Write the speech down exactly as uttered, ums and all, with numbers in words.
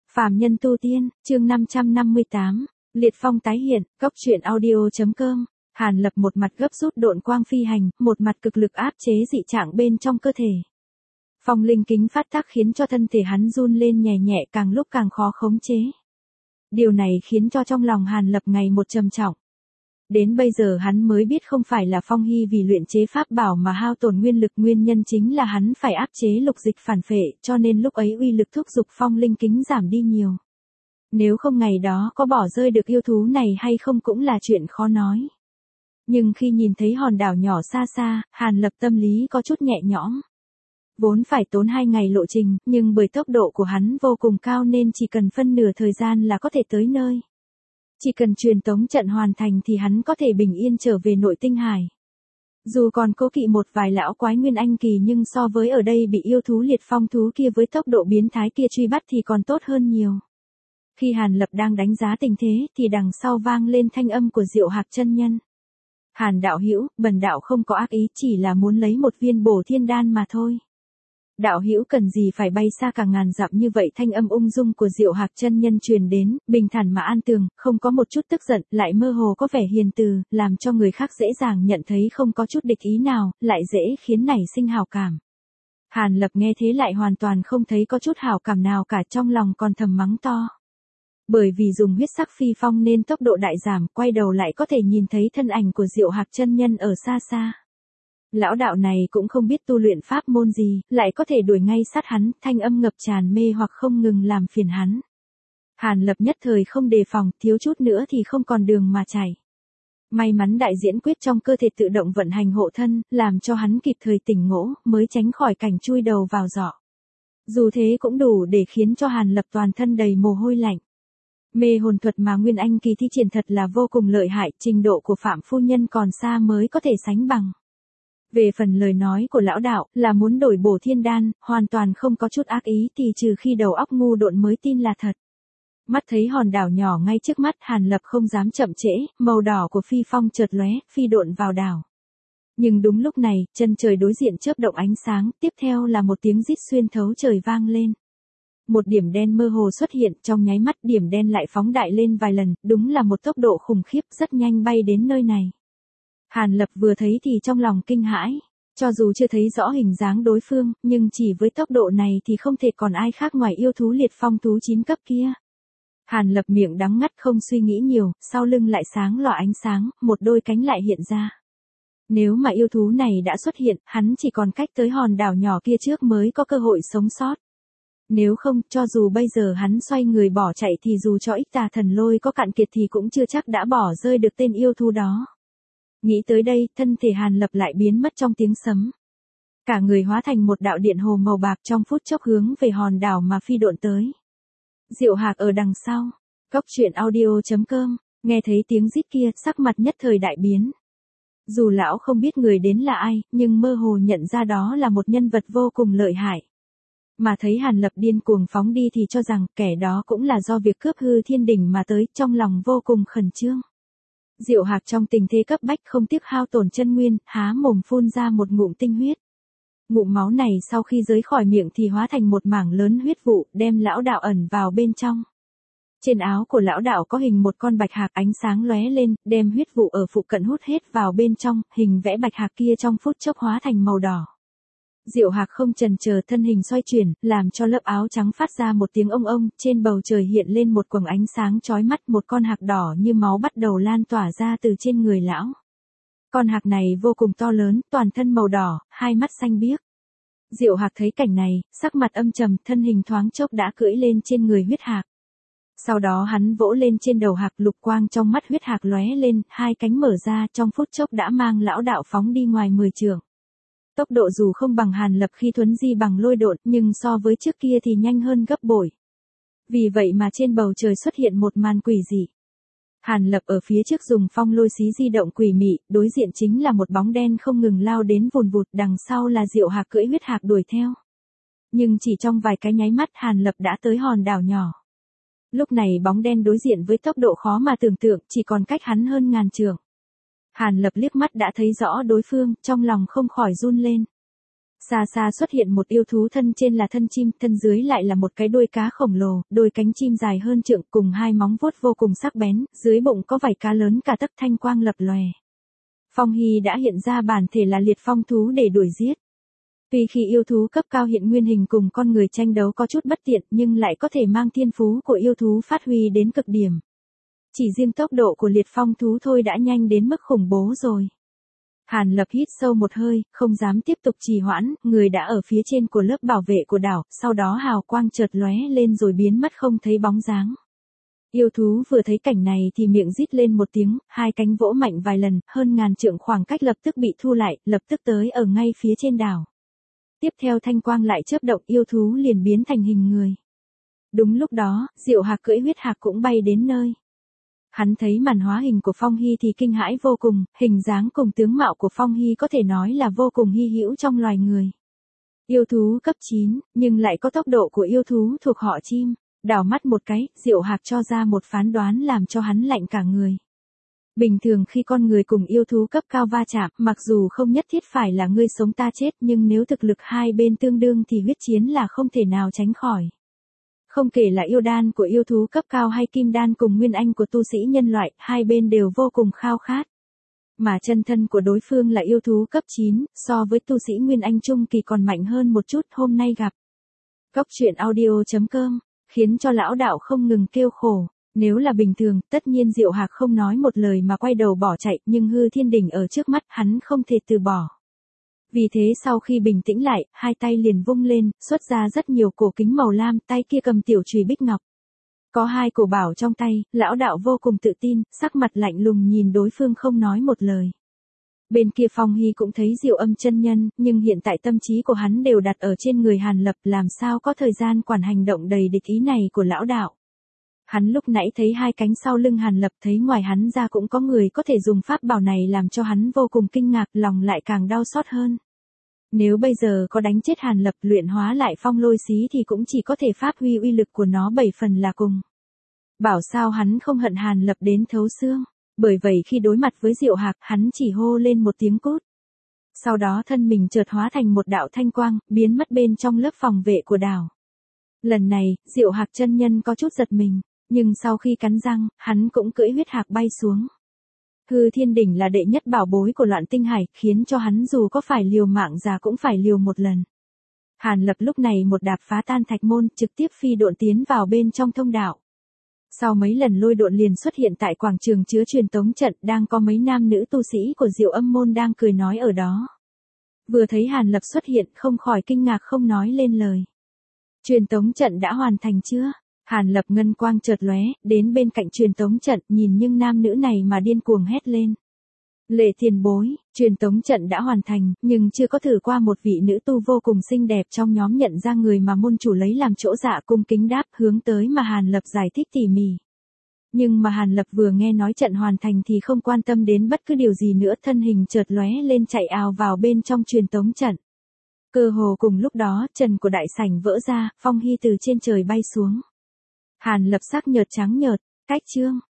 Phàm nhân tu tiên, chương năm trăm năm mươi tám, Liệt Phong tái hiện, góc truyện audio.com. Hàn Lập một mặt gấp rút độn quang phi hành, một mặt cực lực áp chế dị trạng bên trong cơ thể. Phong linh kính phát tác khiến cho thân thể hắn run lên nhẹ nhẹ, càng lúc càng khó khống chế. Điều này khiến cho trong lòng Hàn Lập ngày một trầm trọng. Đến bây giờ hắn mới biết không phải là Phong Hy vì luyện chế pháp bảo mà hao tổn nguyên lực, nguyên nhân chính là hắn phải áp chế lục dịch phản phệ, cho nên lúc ấy uy lực thúc giục phong linh kính giảm đi nhiều. Nếu không ngày đó có bỏ rơi được yêu thú này hay không cũng là chuyện khó nói. Nhưng khi nhìn thấy hòn đảo nhỏ xa xa, Hàn Lập tâm lý có chút nhẹ nhõm. Vốn phải tốn hai ngày lộ trình, nhưng bởi tốc độ của hắn vô cùng cao nên chỉ cần phân nửa thời gian là có thể tới nơi. Chỉ cần truyền tống trận hoàn thành thì hắn có thể bình yên trở về nội tinh hải. Dù còn cố kỵ một vài lão quái nguyên anh kỳ nhưng so với ở đây bị yêu thú liệt phong thú kia với tốc độ biến thái kia truy bắt thì còn tốt hơn nhiều. Khi Hàn Lập đang đánh giá tình thế thì đằng sau vang lên thanh âm của Diệu Hạc chân nhân. Hàn đạo hữu, bần đạo không có ác ý, chỉ là muốn lấy một viên bổ thiên đan mà thôi. Đạo hữu cần gì phải bay xa cả ngàn dặm như vậy? Thanh âm ung dung của Diệu Hạc chân nhân truyền đến, bình thản mà an tường, không có một chút tức giận, lại mơ hồ có vẻ hiền từ, làm cho người khác dễ dàng nhận thấy không có chút địch ý nào, lại dễ khiến nảy sinh hảo cảm. Hàn Lập nghe thế lại hoàn toàn không thấy có chút hảo cảm nào cả, trong lòng còn thầm mắng to. Bởi vì dùng huyết sắc phi phong nên tốc độ đại giảm, quay đầu lại có thể nhìn thấy thân ảnh của Diệu Hạc chân nhân ở xa xa. Lão đạo này cũng không biết tu luyện pháp môn gì, lại có thể đuổi ngay sát hắn, thanh âm ngập tràn mê hoặc không ngừng làm phiền hắn. Hàn Lập nhất thời không đề phòng, thiếu chút nữa thì không còn đường mà chạy. May mắn đại diễn quyết trong cơ thể tự động vận hành hộ thân, làm cho hắn kịp thời tỉnh ngộ, mới tránh khỏi cảnh chui đầu vào giỏ. Dù thế cũng đủ để khiến cho Hàn Lập toàn thân đầy mồ hôi lạnh. Mê hồn thuật mà Nguyên Anh kỳ thi triển thật là vô cùng lợi hại, trình độ của Phạm phu nhân còn xa mới có thể sánh bằng. Về phần lời nói của lão đạo là muốn đổi bổ thiên đan, hoàn toàn không có chút ác ý thì trừ khi đầu óc ngu độn mới tin là thật. Mắt thấy hòn đảo nhỏ ngay trước mắt, Hàn Lập không dám chậm trễ, màu đỏ của phi phong chợt lóe, phi độn vào đảo. Nhưng đúng lúc này, chân trời đối diện chớp động ánh sáng, tiếp theo là một tiếng rít xuyên thấu trời vang lên. Một điểm đen mơ hồ xuất hiện, trong nháy mắt điểm đen lại phóng đại lên vài lần, đúng là một tốc độ khủng khiếp, rất nhanh bay đến nơi này. Hàn Lập vừa thấy thì trong lòng kinh hãi, cho dù chưa thấy rõ hình dáng đối phương, nhưng chỉ với tốc độ này thì không thể còn ai khác ngoài yêu thú liệt phong thú chín cấp kia. Hàn Lập miệng đắng ngắt không suy nghĩ nhiều, sau lưng lại sáng lòa ánh sáng, một đôi cánh lại hiện ra. Nếu mà yêu thú này đã xuất hiện, hắn chỉ còn cách tới hòn đảo nhỏ kia trước mới có cơ hội sống sót. Nếu không, cho dù bây giờ hắn xoay người bỏ chạy thì dù cho ích tà thần lôi có cạn kiệt thì cũng chưa chắc đã bỏ rơi được tên yêu thú đó. Nghĩ tới đây, thân thể Hàn Lập lại biến mất trong tiếng sấm. Cả người hóa thành một đạo điện hồ màu bạc, trong phút chốc hướng về hòn đảo mà phi độn tới. Diệu Hạc ở đằng sau. Góc truyện audio.com, nghe thấy tiếng rít kia, sắc mặt nhất thời đại biến. Dù lão không biết người đến là ai, nhưng mơ hồ nhận ra đó là một nhân vật vô cùng lợi hại. Mà thấy Hàn Lập điên cuồng phóng đi thì cho rằng kẻ đó cũng là do việc cướp hư thiên đỉnh mà tới, trong lòng vô cùng khẩn trương. Diệu Hạc trong tình thế cấp bách không tiếc hao tổn chân nguyên, há mồm phun ra một ngụm tinh huyết. Ngụm máu này sau khi rơi khỏi miệng thì hóa thành một mảng lớn huyết vụ, đem lão đạo ẩn vào bên trong. Trên áo của lão đạo có hình một con bạch hạc, ánh sáng lóe lên, đem huyết vụ ở phụ cận hút hết vào bên trong, hình vẽ bạch hạc kia trong phút chốc hóa thành màu đỏ. Diệu Hạc không chần chờ, thân hình xoay chuyển, làm cho lớp áo trắng phát ra một tiếng ông ông, trên bầu trời hiện lên một quầng ánh sáng chói mắt, một con hạc đỏ như máu bắt đầu lan tỏa ra từ trên người lão. Con hạc này vô cùng to lớn, toàn thân màu đỏ, hai mắt xanh biếc. Diệu Hạc thấy cảnh này, sắc mặt âm trầm, thân hình thoáng chốc đã cưỡi lên trên người huyết hạc. Sau đó hắn vỗ lên trên đầu hạc, lục quang trong mắt huyết hạc lóe lên, hai cánh mở ra, trong phút chốc đã mang lão đạo phóng đi ngoài mười trượng. Tốc độ dù không bằng Hàn Lập khi thuấn di bằng lôi độn, nhưng so với trước kia thì nhanh hơn gấp bội. Vì vậy mà trên bầu trời xuất hiện một màn quỷ dị. Hàn Lập ở phía trước dùng phong lôi xí di động quỷ mị, đối diện chính là một bóng đen không ngừng lao đến vùn vụt, đằng sau là Diệu Hạc cưỡi huyết hạc đuổi theo. Nhưng chỉ trong vài cái nháy mắt Hàn Lập đã tới hòn đảo nhỏ. Lúc này bóng đen đối diện với tốc độ khó mà tưởng tượng, chỉ còn cách hắn hơn ngàn trượng. Hàn Lập liếc mắt đã thấy rõ đối phương, trong lòng không khỏi run lên. Xa xa xuất hiện một yêu thú thân trên là thân chim, thân dưới lại là một cái đuôi cá khổng lồ, đôi cánh chim dài hơn trượng cùng hai móng vuốt vô cùng sắc bén, dưới bụng có vảy cá lớn cả tấc thanh quang lập lòe. Phong Hy đã hiện ra bản thể là liệt phong thú để đuổi giết. Tuy khi yêu thú cấp cao hiện nguyên hình cùng con người tranh đấu có chút bất tiện nhưng lại có thể mang thiên phú của yêu thú phát huy đến cực điểm. Chỉ riêng tốc độ của liệt phong thú thôi đã nhanh đến mức khủng bố rồi. Hàn Lập hít sâu một hơi, không dám tiếp tục trì hoãn, người đã ở phía trên của lớp bảo vệ của đảo, sau đó hào quang chợt lóe lên rồi biến mất không thấy bóng dáng. Yêu thú vừa thấy cảnh này thì miệng rít lên một tiếng, hai cánh vỗ mạnh vài lần, hơn ngàn trượng khoảng cách lập tức bị thu lại, lập tức tới ở ngay phía trên đảo. Tiếp theo thanh quang lại chớp động, yêu thú liền biến thành hình người. Đúng lúc đó, Diệu Hạc cưỡi huyết hạc cũng bay đến nơi. Hắn thấy màn hóa hình của Phong Hy thì kinh hãi vô cùng, hình dáng cùng tướng mạo của Phong Hy có thể nói là vô cùng hy hữu trong loài người. Yêu thú cấp chín, nhưng lại có tốc độ của yêu thú thuộc họ chim. Đảo mắt một cái, Diệu Hạc cho ra một phán đoán làm cho hắn lạnh cả người. Bình thường khi con người cùng yêu thú cấp cao va chạm, mặc dù không nhất thiết phải là ngươi sống ta chết nhưng nếu thực lực hai bên tương đương thì huyết chiến là không thể nào tránh khỏi. Không kể là yêu đan của yêu thú cấp cao hay kim đan cùng nguyên anh của tu sĩ nhân loại, hai bên đều vô cùng khao khát. Mà chân thân của đối phương là yêu thú cấp chín, so với tu sĩ nguyên anh trung kỳ còn mạnh hơn một chút, hôm nay gặp. Góc truyện audio chấm com khiến cho lão đạo không ngừng kêu khổ. Nếu là bình thường, tất nhiên Diệu Hạc không nói một lời mà quay đầu bỏ chạy, nhưng hư thiên đỉnh ở trước mắt, hắn không thể từ bỏ. Vì thế sau khi bình tĩnh lại, hai tay liền vung lên, xuất ra rất nhiều cổ kính màu lam, tay kia cầm tiểu chùy bích ngọc. Có hai cổ bảo trong tay, lão đạo vô cùng tự tin, sắc mặt lạnh lùng nhìn đối phương không nói một lời. Bên kia Phong Hy cũng thấy Diệu Âm chân nhân, nhưng hiện tại tâm trí của hắn đều đặt ở trên người Hàn Lập, làm sao có thời gian quản hành động đầy địch ý này của lão đạo. Hắn lúc nãy thấy hai cánh sau lưng Hàn Lập, thấy ngoài hắn ra cũng có người có thể dùng pháp bảo này làm cho hắn vô cùng kinh ngạc, lòng lại càng đau xót hơn. Nếu bây giờ có đánh chết Hàn Lập, luyện hóa lại phong lôi xí thì cũng chỉ có thể phát huy uy lực của nó bảy phần là cùng. Bảo sao hắn không hận Hàn Lập đến thấu xương, bởi vậy khi đối mặt với Diệu Hạc, hắn chỉ hô lên một tiếng cút. Sau đó thân mình chợt hóa thành một đạo thanh quang, biến mất bên trong lớp phòng vệ của đảo. Lần này, Diệu Hạc chân nhân có chút giật mình, nhưng sau khi cắn răng, hắn cũng cưỡi huyết hạc bay xuống. Hư thiên đỉnh là đệ nhất bảo bối của Loạn Tinh Hải, khiến cho hắn dù có phải liều mạng già cũng phải liều một lần. Hàn Lập lúc này một đạp phá tan thạch môn, trực tiếp phi độn tiến vào bên trong thông đạo. Sau mấy lần lôi độn liền xuất hiện tại quảng trường chứa truyền tống trận, đang có mấy nam nữ tu sĩ của Diệu Âm môn đang cười nói ở đó. Vừa thấy Hàn Lập xuất hiện, không khỏi kinh ngạc không nói lên lời. Truyền tống trận đã hoàn thành chưa? Hàn Lập ngân quang chợt lóe, đến bên cạnh truyền tống trận, nhìn những nam nữ này mà điên cuồng hét lên. Lệ tiền bối, truyền tống trận đã hoàn thành, nhưng chưa có thử qua một vị nữ tu vô cùng xinh đẹp trong nhóm nhận ra người mà môn chủ lấy làm chỗ dạ, cung kính đáp, hướng tới mà Hàn Lập giải thích tỉ mỉ. Nhưng mà Hàn Lập vừa nghe nói trận hoàn thành thì không quan tâm đến bất cứ điều gì nữa, thân hình chợt lóe lên chạy ào vào bên trong truyền tống trận. Cơ hồ cùng lúc đó, trần của đại sảnh vỡ ra, Phong Hy từ trên trời bay xuống. Hàn Lập sắc nhợt trắng nhợt, cách chương.